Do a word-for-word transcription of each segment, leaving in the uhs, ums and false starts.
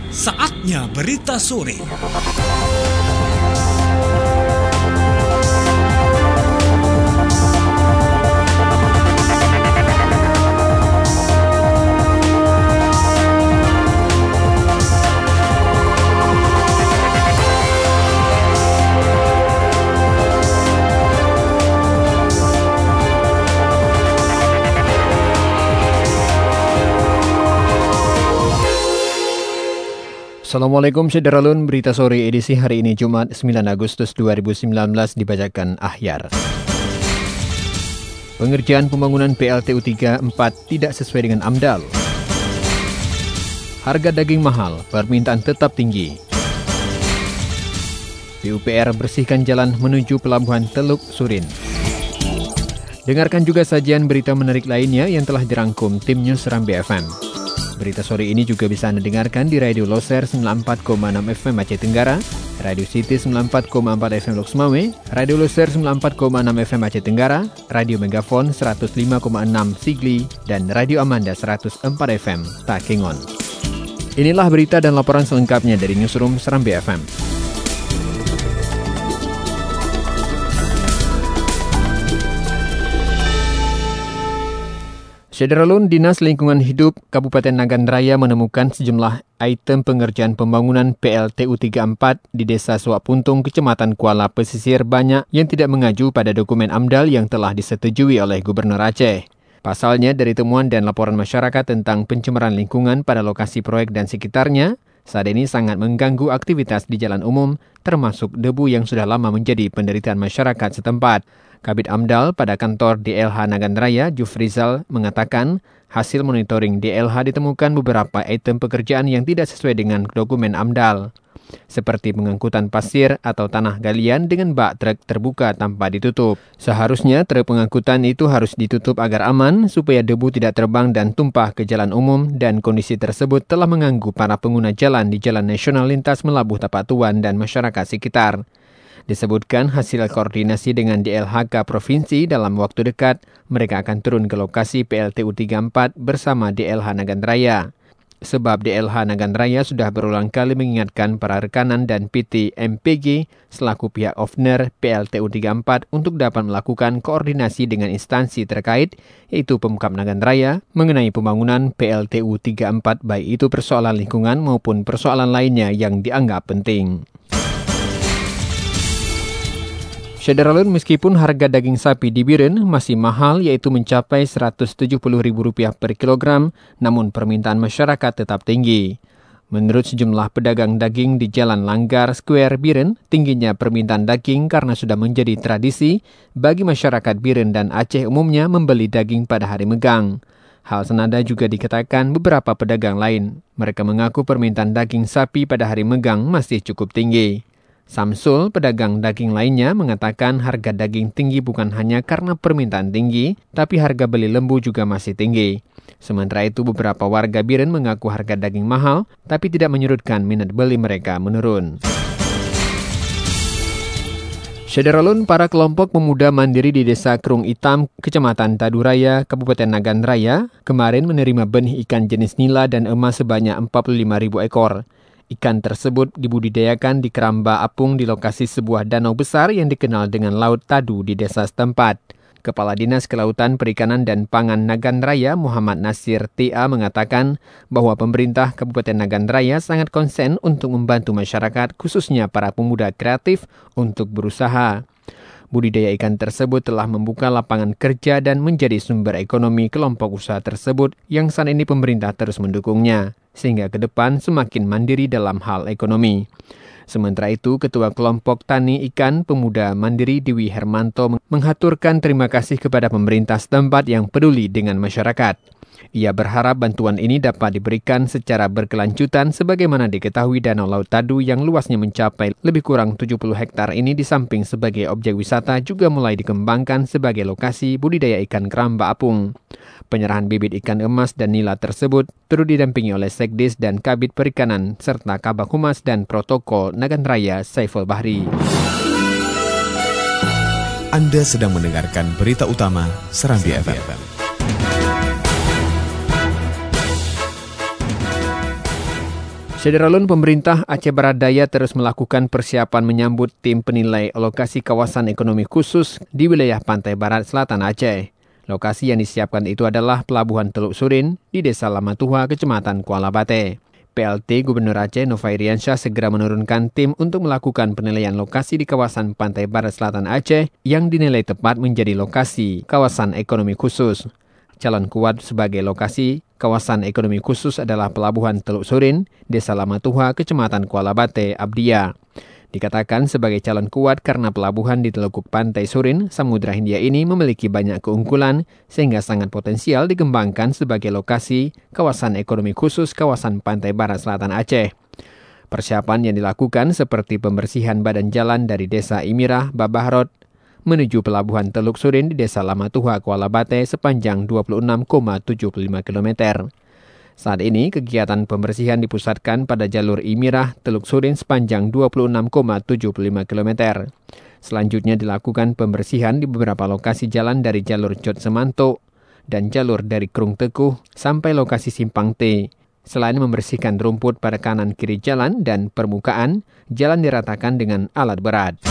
Saatnya berita sore. Assalamualaikum Syederalun, berita sore edisi hari ini Jumat sembilan Agustus dua ribu sembilan belas dibacakan Ahyar. Pengerjaan pembangunan P L T U tiga puluh empat tidak sesuai dengan AMDAL. Harga daging mahal, permintaan tetap tinggi. P U P R bersihkan jalan menuju pelabuhan Teluk Surin. Dengarkan juga sajian berita menarik lainnya yang telah dirangkum tim News Serambi F M. Berita sore ini juga bisa Anda dengarkan di Radio Loser sembilan puluh empat koma enam F M Aceh Tenggara, Radio City sembilan puluh empat koma empat F M Lok Sumawe, Radio Loser sembilan puluh empat koma enam F M Aceh Tenggara, Radio Megafon seratus lima koma enam Sigli, dan Radio Amanda seratus empat F M Takengon. Inilah berita dan laporan selengkapnya dari Newsroom Serambi F M. Syederalun, Dinas Lingkungan Hidup Kabupaten Nagan Raya menemukan sejumlah item pengerjaan pembangunan P L T U tiga puluh empat di Desa Suak Puntung, Kecamatan Kuala Pesisir banyak yang tidak mengacu pada dokumen AMDAL yang telah disetujui oleh Gubernur Aceh. Pasalnya, dari temuan dan laporan masyarakat tentang pencemaran lingkungan pada lokasi proyek dan sekitarnya, saat ini sangat mengganggu aktivitas di jalan umum, termasuk debu yang sudah lama menjadi penderitaan masyarakat setempat. Kabid AMDAL pada kantor D L H Nagan Raya, Jufrizal, mengatakan hasil monitoring D L H ditemukan beberapa item pekerjaan yang tidak sesuai dengan dokumen AMDAL, seperti pengangkutan pasir atau tanah galian dengan bak truk terbuka tanpa ditutup. Seharusnya truk pengangkutan itu harus ditutup agar aman, supaya debu tidak terbang dan tumpah ke jalan umum, dan kondisi tersebut telah mengganggu para pengguna jalan di Jalan Nasional Lintas Melabuh Tapak Tuan dan masyarakat sekitar. Disebutkan hasil koordinasi dengan D L H K Provinsi dalam waktu dekat, mereka akan turun ke lokasi P L T U tiga puluh empat bersama D L H Nagan Raya. Sebab D L H Nagan Raya sudah berulang kali mengingatkan para rekanan dan P T M P G selaku pihak owner P L T U tiga puluh empat untuk dapat melakukan koordinasi dengan instansi terkait, yaitu Pemkab Nagan Raya, mengenai pembangunan P L T U tiga puluh empat, baik itu persoalan lingkungan maupun persoalan lainnya yang dianggap penting. Syederalun, meskipun harga daging sapi di Biren masih mahal, yaitu mencapai seratus tujuh puluh ribu rupiah per kilogram, namun permintaan masyarakat tetap tinggi. Menurut sejumlah pedagang daging di Jalan Langgar Square Biren, tingginya permintaan daging karena sudah menjadi tradisi bagi masyarakat Biren dan Aceh umumnya membeli daging pada hari megang. Hal senada juga dikatakan beberapa pedagang lain. Mereka mengaku permintaan daging sapi pada hari megang masih cukup tinggi. Samsul, pedagang daging lainnya, mengatakan harga daging tinggi bukan hanya karena permintaan tinggi, tapi harga beli lembu juga masih tinggi. Sementara itu, beberapa warga Biren mengaku harga daging mahal, tapi tidak menyurutkan minat beli mereka menurun. Syederalun, para kelompok pemuda mandiri di Desa Kerung Hitam, Kecamatan Taduraya, Kabupaten Nagan Raya, kemarin menerima benih ikan jenis nila dan emas sebanyak empat puluh lima ribu ekor. Ikan tersebut dibudidayakan di Keramba Apung di lokasi sebuah danau besar yang dikenal dengan Laut Tadu di desa setempat. Kepala Dinas Kelautan, Perikanan dan Pangan Nagan Raya, Muhammad Nasir T A, mengatakan bahwa pemerintah Kabupaten Nagan Raya sangat konsen untuk membantu masyarakat, khususnya para pemuda kreatif, untuk berusaha. Budidaya ikan tersebut telah membuka lapangan kerja dan menjadi sumber ekonomi kelompok usaha tersebut yang saat ini pemerintah terus mendukungnya, sehingga ke depan semakin mandiri dalam hal ekonomi. Sementara itu, Ketua Kelompok Tani Ikan Pemuda Mandiri Dewi Hermanto menghaturkan terima kasih kepada pemerintah setempat yang peduli dengan masyarakat. Ia berharap bantuan ini dapat diberikan secara berkelanjutan sebagaimana diketahui Danau Laut Tadu yang luasnya mencapai lebih kurang tujuh puluh hektar ini di samping sebagai objek wisata juga mulai dikembangkan sebagai lokasi budidaya ikan keramba apung. Penyerahan bibit ikan emas dan nila tersebut turut didampingi oleh Sekdis dan Kabid Perikanan serta Kabag Humas dan Protokol Nagan Raya Saiful Bahri. Anda sedang mendengarkan berita utama Serambi F M. Sederalun, pemerintah Aceh Barat Daya terus melakukan persiapan menyambut tim penilai lokasi kawasan ekonomi khusus di wilayah pantai barat selatan Aceh. Lokasi yang disiapkan itu adalah Pelabuhan Teluk Surin di Desa Lamatuha, Kecamatan Kuala Bate. P L T Gubernur Aceh Nova Iriansyah segera menurunkan tim untuk melakukan penilaian lokasi di kawasan pantai barat selatan Aceh yang dinilai tepat menjadi lokasi kawasan ekonomi khusus. Calon kuat sebagai lokasi kawasan ekonomi khusus adalah Pelabuhan Teluk Surin, Desa Lamatuha, Kecamatan Kuala Bate, Abdia. Dikatakan sebagai calon kuat karena pelabuhan di telukuk pantai Surin, Samudra Hindia ini memiliki banyak keunggulan sehingga sangat potensial dikembangkan sebagai lokasi kawasan ekonomi khusus kawasan pantai barat selatan Aceh. Persiapan yang dilakukan seperti pembersihan badan jalan dari Desa Imirah, Babahrod, menuju Pelabuhan Teluk Surin di Desa Lamatuha, Kuala Bate sepanjang dua puluh enam koma tujuh lima kilometer. Saat ini, kegiatan pembersihan dipusatkan pada jalur Imirah Teluk Surin sepanjang dua puluh enam koma tujuh lima kilometer. Selanjutnya dilakukan pembersihan di beberapa lokasi jalan dari jalur Jod Semanto dan jalur dari Krung Tekuh sampai lokasi Simpang T. Selain membersihkan rumput pada kanan kiri jalan dan permukaan, jalan diratakan dengan alat berat.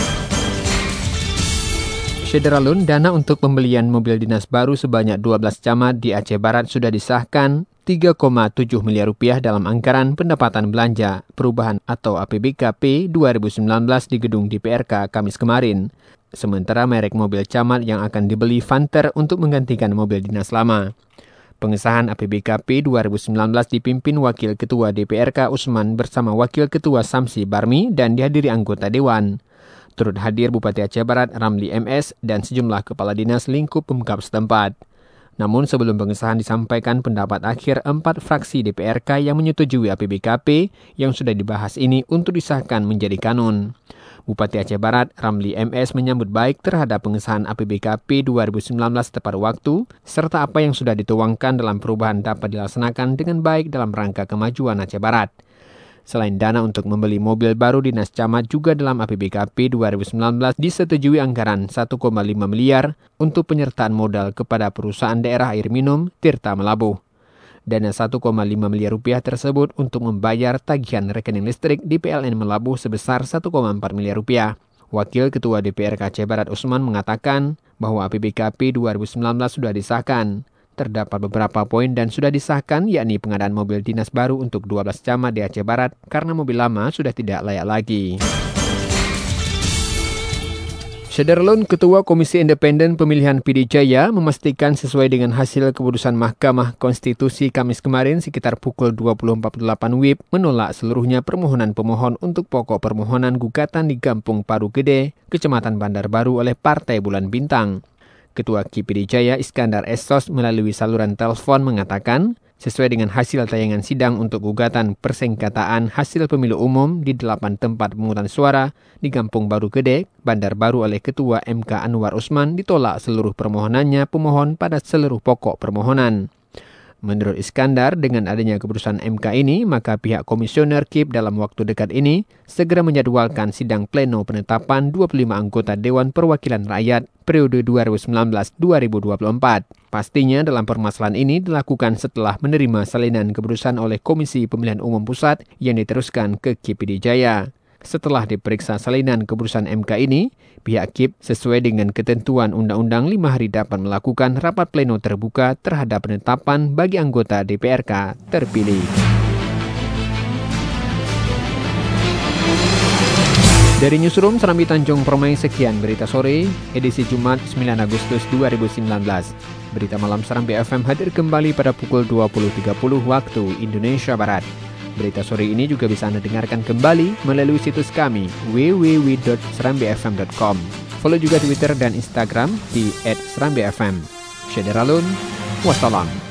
Sederalun, dana untuk pembelian mobil dinas baru sebanyak dua belas camat di Aceh Barat sudah disahkan tiga koma tujuh miliar rupiah dalam anggaran pendapatan belanja perubahan atau A P B K P dua ribu sembilan belas di gedung D P R K Kamis kemarin. Sementara merek mobil camat yang akan dibeli Vanter untuk menggantikan mobil dinas lama. Pengesahan A P B K P dua ribu sembilan belas dipimpin Wakil Ketua D P R K Usman bersama Wakil Ketua Samsi Barmi dan dihadiri anggota Dewan. Turut hadir Bupati Aceh Barat Ramli M S dan sejumlah kepala dinas lingkup Pemkab setempat. Namun sebelum pengesahan disampaikan pendapat akhir empat fraksi D P R K yang menyetujui A P B K P yang sudah dibahas ini untuk disahkan menjadi kanun. Bupati Aceh Barat Ramli M S menyambut baik terhadap pengesahan A P B K P dua ribu sembilan belas tepat waktu, serta apa yang sudah dituangkan dalam perubahan dapat dilaksanakan dengan baik dalam rangka kemajuan Aceh Barat. Selain dana untuk membeli mobil baru dinas camat, juga dalam A P B K P dua ribu sembilan belas disetujui anggaran satu koma lima miliar untuk penyertaan modal kepada perusahaan daerah air minum Tirta Melabuh. Dana satu koma lima miliar rupiah tersebut untuk membayar tagihan rekening listrik di P L N Melabuh sebesar satu koma empat miliar rupiah. Wakil Ketua D P R K Aceh Barat Usman mengatakan bahwa A P B K P dua ribu sembilan belas sudah disahkan. Terdapat beberapa poin dan sudah disahkan, yakni pengadaan mobil dinas baru untuk dua belas camat di Aceh Barat karena mobil lama sudah tidak layak lagi. Sederalun, Ketua Komisi Independen Pemilihan P D Jaya memastikan sesuai dengan hasil keputusan Mahkamah Konstitusi Kamis kemarin sekitar pukul dua puluh empat puluh delapan W I B menolak seluruhnya permohonan pemohon untuk pokok permohonan gugatan di Kampung Paru Gede, Kecamatan Bandar Baru oleh Partai Bulan Bintang. Ketua K I P D Jaya Iskandar Essos melalui saluran telepon mengatakan, sesuai dengan hasil tayangan sidang untuk gugatan persengketaan hasil pemilu umum di delapan tempat pemungutan suara di Kampung Baru Gede, Bandar Baru oleh Ketua M K Anwar Usman, ditolak seluruh permohonannya pemohon pada seluruh pokok permohonan. Menurut Iskandar, dengan adanya keputusan M K ini, maka pihak komisioner K I P dalam waktu dekat ini segera menjadwalkan sidang pleno penetapan dua puluh lima anggota Dewan Perwakilan Rakyat periode dua ribu sembilan belas sampai dua ribu dua puluh empat. Pastinya dalam permasalahan ini dilakukan setelah menerima salinan keputusan oleh Komisi Pemilihan Umum Pusat yang diteruskan ke K I P D Jaya. Setelah diperiksa salinan keputusan M K ini, pihak K I P sesuai dengan ketentuan Undang-Undang lima hari dapat melakukan rapat pleno terbuka terhadap penetapan bagi anggota D P R K terpilih. Dari Newsroom Serambi Tanjung Permai, sekian berita sore, edisi Jumat sembilan Agustus dua ribu sembilan belas. Berita malam Serambi F M hadir kembali pada pukul dua puluh tiga puluh waktu Indonesia Barat. Berita sore ini juga bisa Anda dengarkan kembali melalui situs kami w w w dot serambi f m dot com. Follow juga Twitter dan Instagram di et serambi f m. Sederalun, wassalam.